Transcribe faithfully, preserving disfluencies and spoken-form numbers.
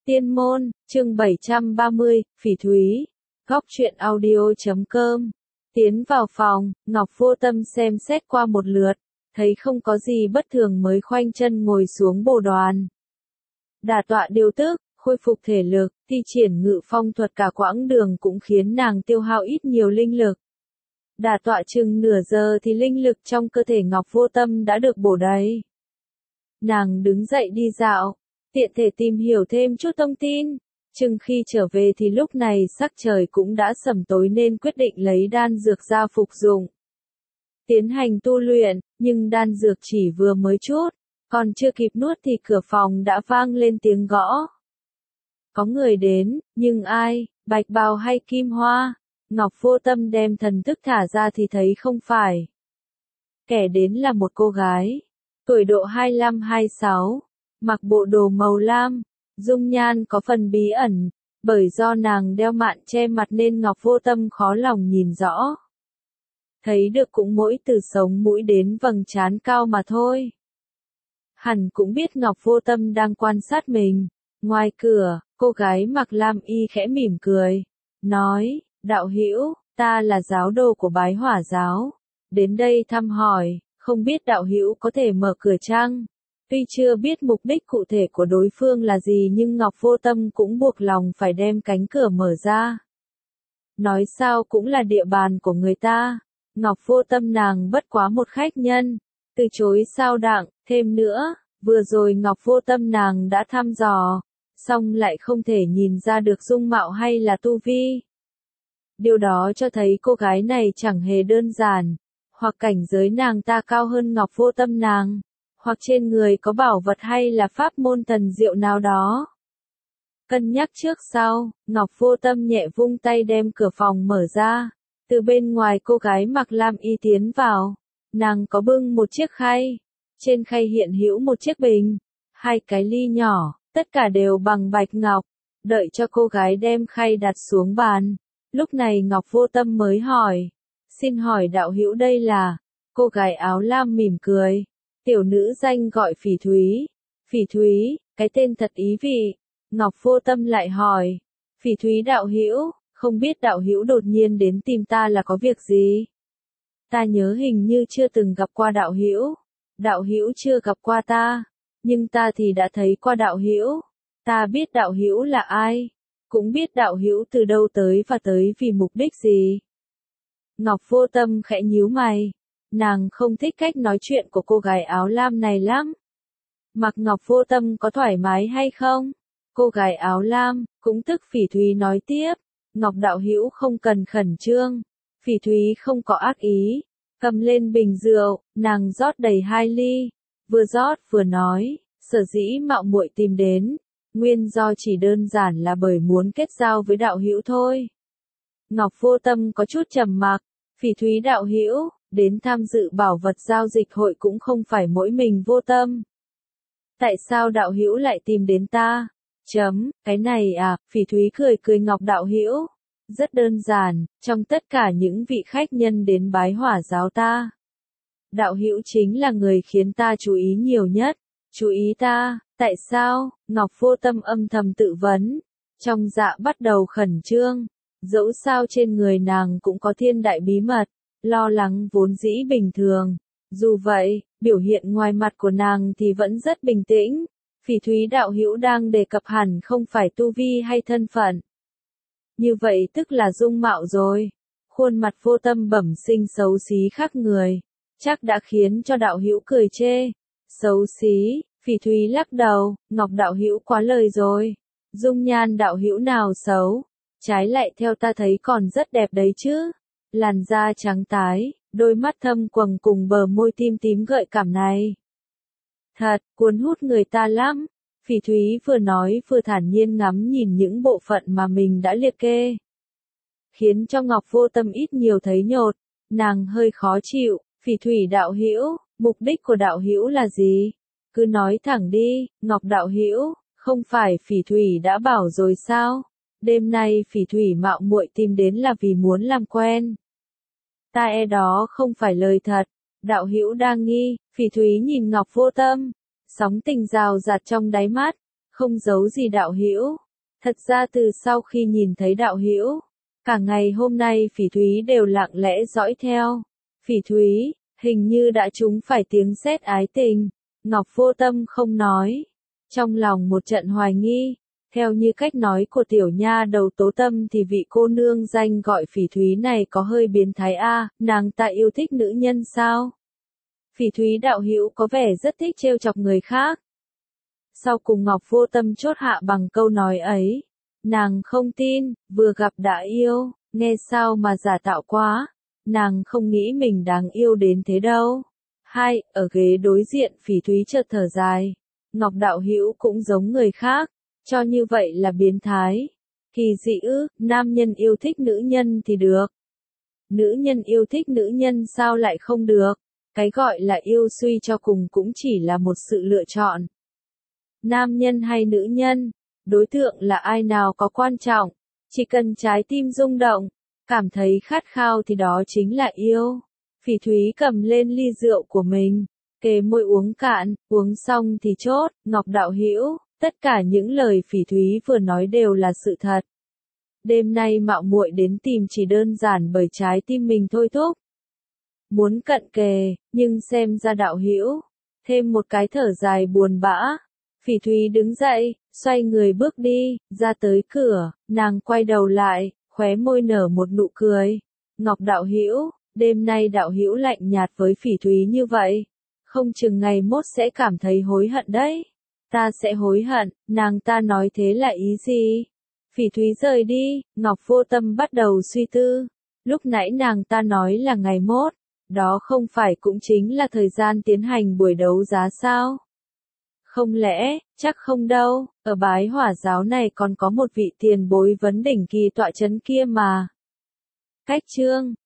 Tiên môn, chương bảy trăm ba mươi, Phỉ Thúy. Góc truyện audio chấm com. Tiến vào phòng, Ngọc Vô Tâm xem xét qua một lượt, thấy không có gì bất thường mới khoanh chân ngồi xuống bồ đoàn. Đả tọa điều tức, khôi phục thể lực, thi triển ngự phong thuật cả quãng đường cũng khiến nàng tiêu hao ít nhiều linh lực. Đả tọa chừng nửa giờ thì linh lực trong cơ thể Ngọc Vô Tâm đã được bổ đầy. Nàng đứng dậy đi dạo, tiện thể tìm hiểu thêm chút thông tin. Chừng khi trở về thì lúc này sắc trời cũng đã sẩm tối nên quyết định lấy đan dược ra phục dụng. Tiến hành tu luyện, nhưng đan dược chỉ vừa mới chút, còn chưa kịp nuốt thì cửa phòng đã vang lên tiếng gõ. Có người đến, nhưng ai, bạch bào hay kim hoa? Ngọc Vô Tâm đem thần thức thả ra thì thấy không phải. Kẻ đến là một cô gái, tuổi độ hai lăm hai sáu, mặc bộ đồ màu lam, dung nhan có phần bí ẩn, bởi do nàng đeo mạn che mặt nên Ngọc Vô Tâm khó lòng nhìn rõ. Thấy được cũng mỗi từ sống mũi đến vầng trán cao mà thôi. Hẳn cũng biết Ngọc Vô Tâm đang quan sát mình. Ngoài cửa, cô gái mặc lam y khẽ mỉm cười, nói, đạo hữu, ta là giáo đồ của Bái Hỏa giáo, đến đây thăm hỏi, không biết đạo hữu có thể mở cửa chăng? Tuy chưa biết mục đích cụ thể của đối phương là gì nhưng Ngọc Vô Tâm cũng buộc lòng phải đem cánh cửa mở ra. Nói sao cũng là địa bàn của người ta, Ngọc Vô Tâm nàng bất quá một khách nhân, từ chối sao đặng, thêm nữa, vừa rồi Ngọc Vô Tâm nàng đã thăm dò, song lại không thể nhìn ra được dung mạo hay là tu vi. Điều đó cho thấy cô gái này chẳng hề đơn giản, hoặc cảnh giới nàng ta cao hơn Ngọc Vô Tâm nàng, hoặc trên người có bảo vật hay là pháp môn thần diệu nào đó. Cân nhắc trước sau, Ngọc Vô Tâm nhẹ vung tay đem cửa phòng mở ra, từ bên ngoài cô gái mặc lam y tiến vào, nàng có bưng một chiếc khay, trên khay hiện hữu một chiếc bình, hai cái ly nhỏ, tất cả đều bằng bạch ngọc, đợi cho cô gái đem khay đặt xuống bàn. Lúc này Ngọc Vô Tâm mới hỏi, xin hỏi đạo hữu đây là? Cô gái áo lam mỉm cười, tiểu nữ danh gọi Phỉ Thúy. Phỉ Thúy, cái tên thật ý vị. Ngọc Vô Tâm lại hỏi, Phỉ Thúy đạo hữu, không biết đạo hữu đột nhiên đến tìm ta là có việc gì? Ta nhớ hình như chưa từng gặp qua đạo hữu. Đạo hữu chưa gặp qua ta, nhưng ta thì đã thấy qua đạo hữu. Ta biết đạo hữu là ai, cũng biết đạo hữu từ đâu tới và tới vì mục đích gì. Ngọc Vô Tâm khẽ nhíu mày, nàng không thích cách nói chuyện của cô gái áo lam này lắm. Mặc Ngọc Vô Tâm có thoải mái hay không? Cô gái áo lam, cũng tức Phỉ Thúy nói tiếp, Ngọc đạo hữu không cần khẩn trương. Phỉ Thúy không có ác ý, cầm lên bình rượu, nàng rót đầy hai ly, vừa rót vừa nói, sở dĩ mạo muội tìm đến, nguyên do chỉ đơn giản là bởi muốn kết giao với đạo hữu thôi. Ngọc Vô Tâm có chút trầm mặc, Phỉ Thúy đạo hữu, đến tham dự bảo vật giao dịch hội cũng không phải mỗi mình Vô Tâm. Tại sao đạo hữu lại tìm đến ta? Chấm, cái này à, Phỉ Thúy cười cười Ngọc đạo hữu. Rất đơn giản, trong tất cả những vị khách nhân đến Bái Hỏa giáo ta, đạo hữu chính là người khiến ta chú ý nhiều nhất. Chú ý ta, tại sao? Ngọc Vô Tâm âm thầm tự vấn, trong dạ bắt đầu khẩn trương, dẫu sao trên người nàng cũng có thiên đại bí mật, lo lắng vốn dĩ bình thường. Dù vậy, biểu hiện ngoài mặt của nàng thì vẫn rất bình tĩnh. Phỉ Thúy đạo hữu đang đề cập hẳn không phải tu vi hay thân phận. Như vậy tức là dung mạo rồi. Khuôn mặt Vô Tâm bẩm sinh xấu xí khác người, chắc đã khiến cho đạo hữu cười chê. Xấu xí? Phỉ Thúy lắc đầu, Ngọc đạo hữu quá lời rồi. Dung nhan đạo hữu nào xấu? Trái lại theo ta thấy còn rất đẹp đấy chứ. Làn da trắng tái, đôi mắt thâm quầng cùng bờ môi tim tím gợi cảm này. Thật, cuốn hút người ta lắm. Phỉ Thúy vừa nói vừa thản nhiên ngắm nhìn những bộ phận mà mình đã liệt kê. Khiến cho Ngọc Vô Tâm ít nhiều thấy nhột, nàng hơi khó chịu. Phỉ Thúy đạo hữu, mục đích của đạo hữu là gì? Cứ nói thẳng đi, Ngọc đạo hữu, không phải Phỉ Thúy đã bảo rồi sao? Đêm nay Phỉ Thúy mạo muội tìm đến là vì muốn làm quen. Ta e đó không phải lời thật, đạo hữu đang nghi. Phỉ Thúy nhìn Ngọc Vô Tâm, sóng tình rào rạt trong đáy mắt, Không giấu gì đạo hữu. Thật ra từ sau khi nhìn thấy đạo hữu, cả ngày hôm nay Phỉ Thúy đều lặng lẽ dõi theo. Phỉ Thúy, hình như đã trúng phải tiếng sét ái tình. Ngọc Vô Tâm không nói. Trong lòng một trận hoài nghi. Theo như cách nói của tiểu nha đầu Tố Tâm thì vị cô nương danh gọi Phỉ Thúy này có hơi biến thái a, nàng ta yêu thích nữ nhân sao? Phỉ Thúy đạo hữu có vẻ rất thích trêu chọc người khác. Sau cùng Ngọc Vô Tâm chốt hạ bằng câu nói ấy. Nàng không tin, vừa gặp đã yêu, nghe sao mà giả tạo quá. Nàng không nghĩ mình đáng yêu đến thế đâu. Hai, ở ghế đối diện Phỉ Thúy chợt thở dài. Ngọc đạo hữu cũng giống người khác, cho như vậy là biến thái. Kỳ dị ư, nam nhân yêu thích nữ nhân thì được. Nữ nhân yêu thích nữ nhân sao lại không được? Cái gọi là yêu suy cho cùng cũng chỉ là một sự lựa chọn. Nam nhân hay nữ nhân, đối tượng là ai nào có quan trọng, chỉ cần trái tim rung động, cảm thấy khát khao thì đó chính là yêu. Phỉ Thúy cầm lên ly rượu của mình, kề môi uống cạn, uống xong thì chốt. Ngọc đạo hữu, tất cả những lời Phỉ Thúy vừa nói đều là sự thật. Đêm nay mạo muội đến tìm chỉ đơn giản bởi trái tim mình thôi thúc. Muốn cận kề, nhưng xem ra đạo hữu, thêm một cái thở dài buồn bã. Phỉ Thúy đứng dậy, xoay người bước đi, ra tới cửa, nàng quay đầu lại, khóe môi nở một nụ cười. Ngọc đạo hữu, đêm nay đạo hữu lạnh nhạt với Phỉ Thúy như vậy, không chừng ngày mốt sẽ cảm thấy hối hận đấy. Ta sẽ hối hận, nàng ta nói thế là ý gì? Phỉ Thúy rời đi, Ngọc Vô Tâm bắt đầu suy tư. Lúc nãy nàng ta nói là ngày mốt, đó không phải cũng chính là thời gian tiến hành buổi đấu giá sao? Không lẽ, chắc không đâu, ở Bái Hỏa giáo này còn có một vị tiền bối vấn đỉnh kỳ tọa chấn kia mà. Cách chương